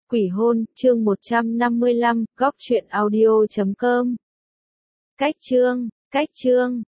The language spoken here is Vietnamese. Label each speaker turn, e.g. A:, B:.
A: Quỷ hôn, chương 155, góc truyện audio.com. Cách chương.